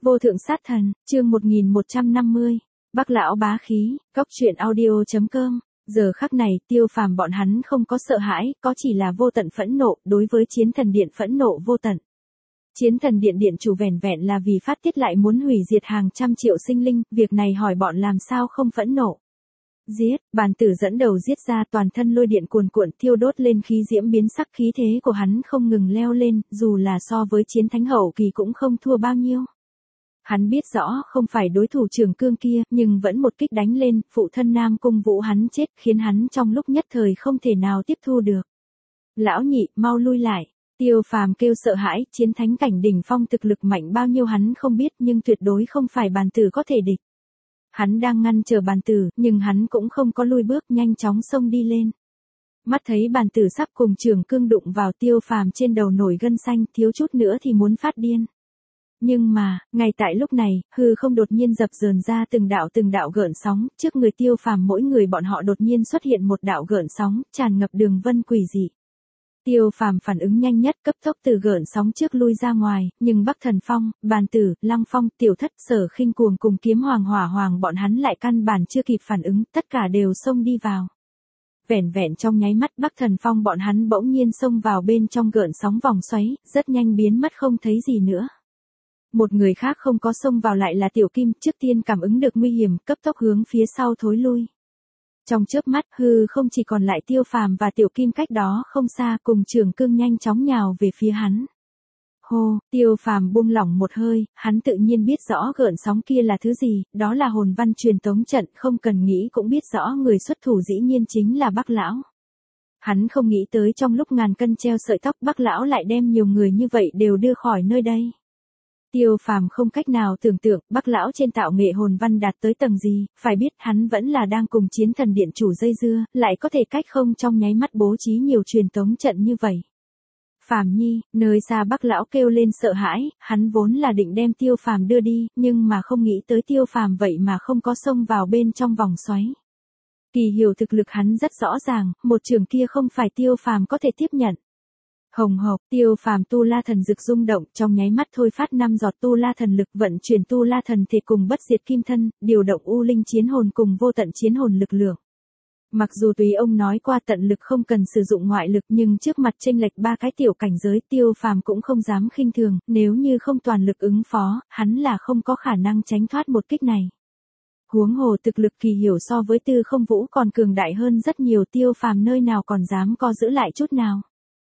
Vô thượng sát thần, chương 1150. Bắc lão bá khí, cóc truyện audio.com. Giờ khắc này, Tiêu Phàm bọn hắn không có sợ hãi, có chỉ là vô tận phẫn nộ, đối với Chiến Thần Điện phẫn nộ vô tận. Chiến Thần Điện điện chủ vẻn vẹn là vì phát tiết lại muốn hủy diệt hàng trăm triệu sinh linh, việc này hỏi bọn làm sao không phẫn nộ. Giết, bàn tử dẫn đầu giết ra, toàn thân lôi điện cuồn cuộn thiêu đốt lên, khí diễm biến sắc, khí thế của hắn không ngừng leo lên, dù là so với chiến thánh hậu kỳ cũng không thua bao nhiêu. Hắn biết rõ không phải đối thủ Trường Cương kia, nhưng vẫn một kích đánh lên, phụ thân Nam Cung Vũ hắn chết, khiến hắn trong lúc nhất thời không thể nào tiếp thu được. Lão nhị, mau lui lại. Tiêu Phàm kêu sợ hãi, chiến thánh cảnh đỉnh phong thực lực mạnh bao nhiêu hắn không biết, nhưng tuyệt đối không phải bàn tử có thể địch. Hắn đang ngăn chờ bàn tử, nhưng hắn cũng không có lui bước, nhanh chóng xông đi lên. Mắt thấy bàn tử sắp cùng Trường Cương đụng vào, Tiêu Phàm trên đầu nổi gân xanh, thiếu chút nữa thì muốn phát điên. Nhưng mà, ngay tại lúc này, hư không đột nhiên dập dờn ra từng đạo gợn sóng, trước người Tiêu Phàm mỗi người bọn họ đột nhiên xuất hiện một đạo gợn sóng, tràn ngập đường vân quỷ dị. Tiêu Phàm phản ứng nhanh nhất, cấp tốc từ gợn sóng trước lui ra ngoài, nhưng Bắc Thần Phong, Bàn Tử, Lăng Phong, Tiểu Thất, Sở Khinh Cuồng cùng Kiếm Hoàng Hỏa Hoàng bọn hắn lại căn bản chưa kịp phản ứng, tất cả đều xông đi vào. Vẻn vẹn trong nháy mắt, Bắc Thần Phong bọn hắn bỗng nhiên xông vào bên trong gợn sóng vòng xoáy, rất nhanh biến mất không thấy gì nữa. Một người khác không có xông vào lại là Tiểu Kim, trước tiên cảm ứng được nguy hiểm, cấp tốc hướng phía sau thối lui. Trong chớp mắt, hư không chỉ còn lại Tiêu Phàm và Tiểu Kim cách đó không xa, cùng Trường Cương nhanh chóng nhào về phía hắn. Hô, Tiêu Phàm buông lỏng một hơi, hắn tự nhiên biết rõ gợn sóng kia là thứ gì, đó là hồn văn truyền tống trận, không cần nghĩ cũng biết rõ người xuất thủ dĩ nhiên chính là Bắc lão. Hắn không nghĩ tới trong lúc ngàn cân treo sợi tóc, Bắc lão lại đem nhiều người như vậy đều đưa khỏi nơi đây. Tiêu Phàm không cách nào tưởng tượng, Bắc lão trên tạo nghệ hồn văn đạt tới tầng gì, phải biết hắn vẫn là đang cùng Chiến Thần Điện chủ dây dưa, lại có thể cách không trong nháy mắt bố trí nhiều truyền tống trận như vậy. Phàm nhi, nơi xa Bắc lão kêu lên sợ hãi, hắn vốn là định đem Tiêu Phàm đưa đi, nhưng mà không nghĩ tới Tiêu Phàm vậy mà không có xông vào bên trong vòng xoáy. Kỳ Hiểu thực lực hắn rất rõ ràng, một trường kia không phải Tiêu Phàm có thể tiếp nhận. Hồng hộc, Tiêu Phàm tu la thần dực rung động, trong nháy mắt thôi phát 5 giọt tu la thần lực, vận chuyển tu la thần thể cùng bất diệt kim thân, điều động u linh chiến hồn cùng vô tận chiến hồn lực lượng. Mặc dù tùy ông nói qua tận lực không cần sử dụng ngoại lực, nhưng trước mặt chênh lệch 3 cái tiểu cảnh giới, Tiêu Phàm cũng không dám khinh thường, nếu như không toàn lực ứng phó, hắn là không có khả năng tránh thoát một kích này. Huống hồ thực lực Kỳ Hiểu so với Tư Không Vũ còn cường đại hơn rất nhiều, Tiêu Phàm nơi nào còn dám co giữ lại chút nào.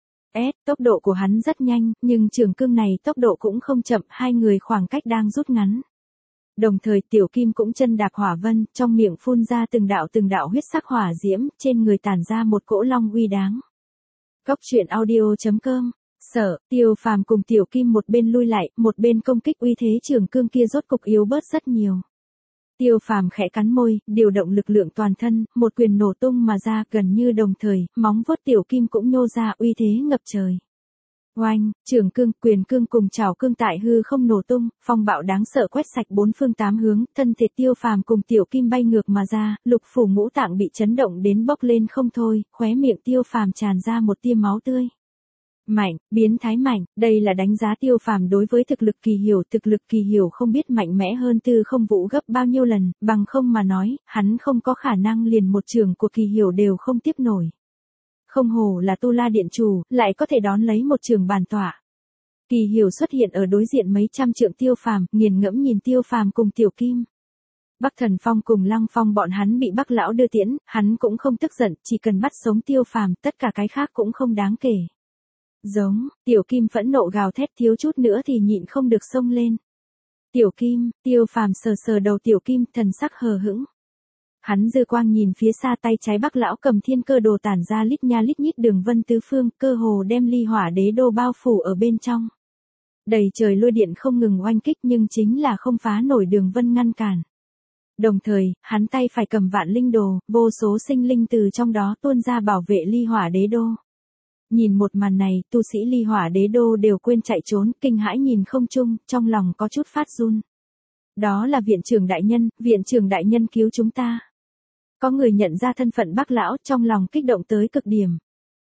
Tốc độ của hắn rất nhanh, nhưng Trường Cương này tốc độ cũng không chậm, hai người khoảng cách đang rút ngắn. Đồng thời Tiểu Kim cũng chân đạp hỏa vân, trong miệng phun ra từng đạo huyết sắc hỏa diễm, trên người tản ra một cỗ long uy đáng. Cóc truyện audio.com. Tiêu Phàm cùng Tiểu Kim một bên lui lại, một bên công kích, uy thế Trường Cương kia rốt cục yếu bớt rất nhiều. Tiêu Phàm khẽ cắn môi, điều động lực lượng toàn thân, một quyền nổ tung mà ra, gần như đồng thời, móng vuốt Tiểu Kim cũng nhô ra, uy thế ngập trời. Oanh, Trường Cương, quyền cương cùng trảo cương tại hư không nổ tung, phong bạo đáng sợ quét sạch bốn phương tám hướng, thân thể Tiêu Phàm cùng Tiểu Kim bay ngược mà ra, lục phủ ngũ tạng bị chấn động đến bốc lên không thôi, khóe miệng Tiêu Phàm tràn ra một tia máu tươi. Mạnh, biến thái mạnh, đây là đánh giá Tiêu Phàm đối với thực lực Kỳ Hiểu không biết mạnh mẽ hơn Tư Không Vũ gấp bao nhiêu lần, bằng không mà nói, hắn không có khả năng liền một trường của Kỳ Hiểu đều không tiếp nổi. Không hổ là tu la điện chủ, lại có thể đón lấy một trường bàn tọa. Kỳ Hiểu xuất hiện ở đối diện mấy trăm trượng Tiêu Phàm, nghiền ngẫm nhìn Tiêu Phàm cùng Tiểu Kim. Bắc Thần Phong cùng Lăng Phong bọn hắn bị Bắc lão đưa tiễn, hắn cũng không tức giận, chỉ cần bắt sống Tiêu Phàm, tất cả cái khác cũng không đáng kể. Giống, Tiểu Kim phẫn nộ gào thét, thiếu chút nữa thì nhịn không được xông lên. Tiểu Kim, Tiêu Phàm sờ đầu Tiểu Kim, thần sắc hờ hững. Hắn dư quang nhìn phía xa, tay trái Bắc lão cầm thiên cơ đồ tản ra lít nha lít nhít đường vân tứ phương, cơ hồ đem Ly Hỏa Đế đô bao phủ ở bên trong. Đầy trời lôi điện không ngừng oanh kích, nhưng chính là không phá nổi đường vân ngăn cản. Đồng thời, hắn tay phải cầm Vạn Linh Đồ, vô số sinh linh từ trong đó tuôn ra bảo vệ Ly Hỏa Đế đô. Nhìn một màn này, tu sĩ Ly Hỏa Đế đô đều quên chạy trốn, kinh hãi nhìn không trung, trong lòng có chút phát run. Đó là viện trưởng đại nhân cứu chúng ta. Có người nhận ra thân phận Bắc lão, trong lòng kích động tới cực điểm.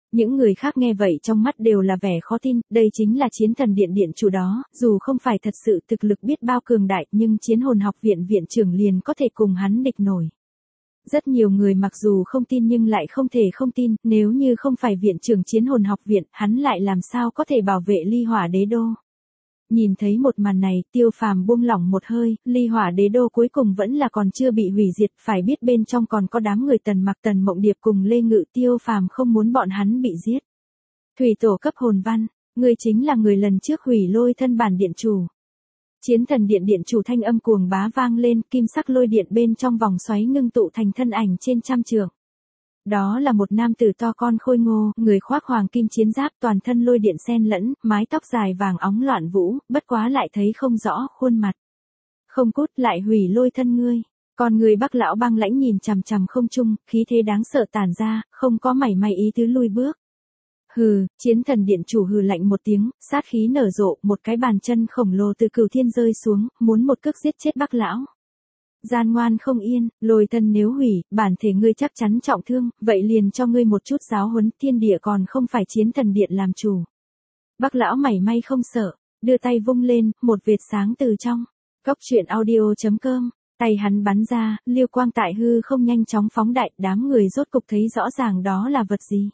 Những người khác nghe vậy trong mắt đều là vẻ khó tin, đây chính là chiến thần điện điện chủ đó, dù không phải thật sự thực lực biết bao cường đại nhưng chiến hồn học viện viện trưởng liền có thể cùng hắn địch nổi. Rất nhiều người mặc dù không tin nhưng lại không thể không tin, nếu như không phải viện trưởng chiến hồn học viện, hắn lại làm sao có thể bảo vệ ly hỏa đế đô. Nhìn thấy một màn này, Tiêu Phàm buông lỏng một hơi, ly hỏa đế đô cuối cùng vẫn là còn chưa bị hủy diệt, phải biết bên trong còn có đám người Tần Mặc Tần Mộng Điệp cùng Lê Ngự, Tiêu Phàm không muốn bọn hắn bị giết. Thủy tổ cấp hồn văn, ngươi chính là người lần trước hủy lôi thân bản điện chủ. Chiến thần điện điện chủ thanh âm cuồng bá vang lên, kim sắc lôi điện bên trong vòng xoáy ngưng tụ thành thân ảnh trên trăm trượng. Đó là một nam tử to con khôi ngô, người khoác hoàng kim chiến giáp toàn thân lôi điện xen lẫn, mái tóc dài vàng óng loạn vũ, bất quá lại thấy không rõ khuôn mặt. Không cút lại hủy lôi thân ngươi. Còn người Bắc lão băng lãnh nhìn chằm chằm không trung, khí thế đáng sợ tản ra, không có mảy may ý tứ lui bước. Hừ, chiến thần điện chủ hừ lạnh một tiếng, sát khí nở rộ, một cái bàn chân khổng lồ từ cửu thiên rơi xuống, muốn một cước giết chết Bắc lão. Gian ngoan không yên, lôi thân nếu hủy, bản thể ngươi chắc chắn trọng thương, vậy liền cho ngươi một chút giáo huấn, thiên địa còn không phải chiến thần điện làm chủ. Bắc lão mảy may không sợ, đưa tay vung lên, một vệt sáng từ trong. Cốc truyện audio.com, tay hắn bắn ra, liêu quang tại hư không nhanh chóng phóng đại, đám người rốt cục thấy rõ ràng đó là vật gì.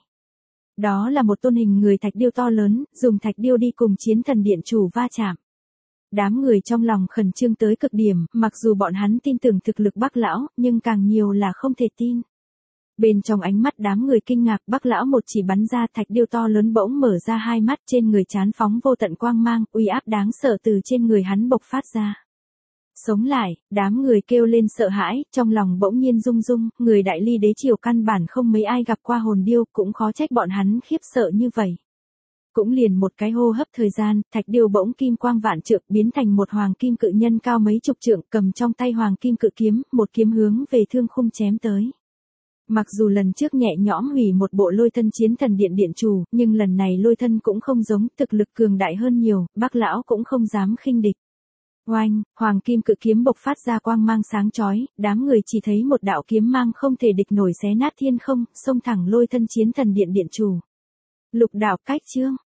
Đó là một tôn hình người thạch điêu to lớn, dùng thạch điêu đi cùng chiến thần điện chủ va chạm. Đám người trong lòng khẩn trương tới cực điểm, mặc dù bọn hắn tin tưởng thực lực Bắc lão, nhưng càng nhiều là không thể tin. Bên trong ánh mắt đám người kinh ngạc, Bắc lão một chỉ bắn ra, thạch điêu to lớn bỗng mở ra hai mắt, trên người chán phóng vô tận quang mang, uy áp đáng sợ từ trên người hắn bộc phát ra. Sống lại, đám người kêu lên sợ hãi, trong lòng bỗng nhiên rung rung, người đại ly đế triều căn bản không mấy ai gặp qua hồn điêu, cũng khó trách bọn hắn khiếp sợ như vậy. Cũng liền một cái hô hấp thời gian, thạch điêu bỗng kim quang vạn trượng biến thành một hoàng kim cự nhân cao mấy chục trượng, cầm trong tay hoàng kim cự kiếm, một kiếm hướng về thương khung chém tới. Mặc dù lần trước nhẹ nhõm hủy một bộ lôi thân chiến thần điện điện chủ, nhưng lần này lôi thân cũng không giống, thực lực cường đại hơn nhiều, Bắc lão cũng không dám khinh địch. Oanh, hoàng kim cự kiếm bộc phát ra quang mang sáng chói, đám người chỉ thấy một đạo kiếm mang không thể địch nổi xé nát thiên không, xông thẳng lôi thân chiến thần điện điện chủ. Lục đạo cách chương.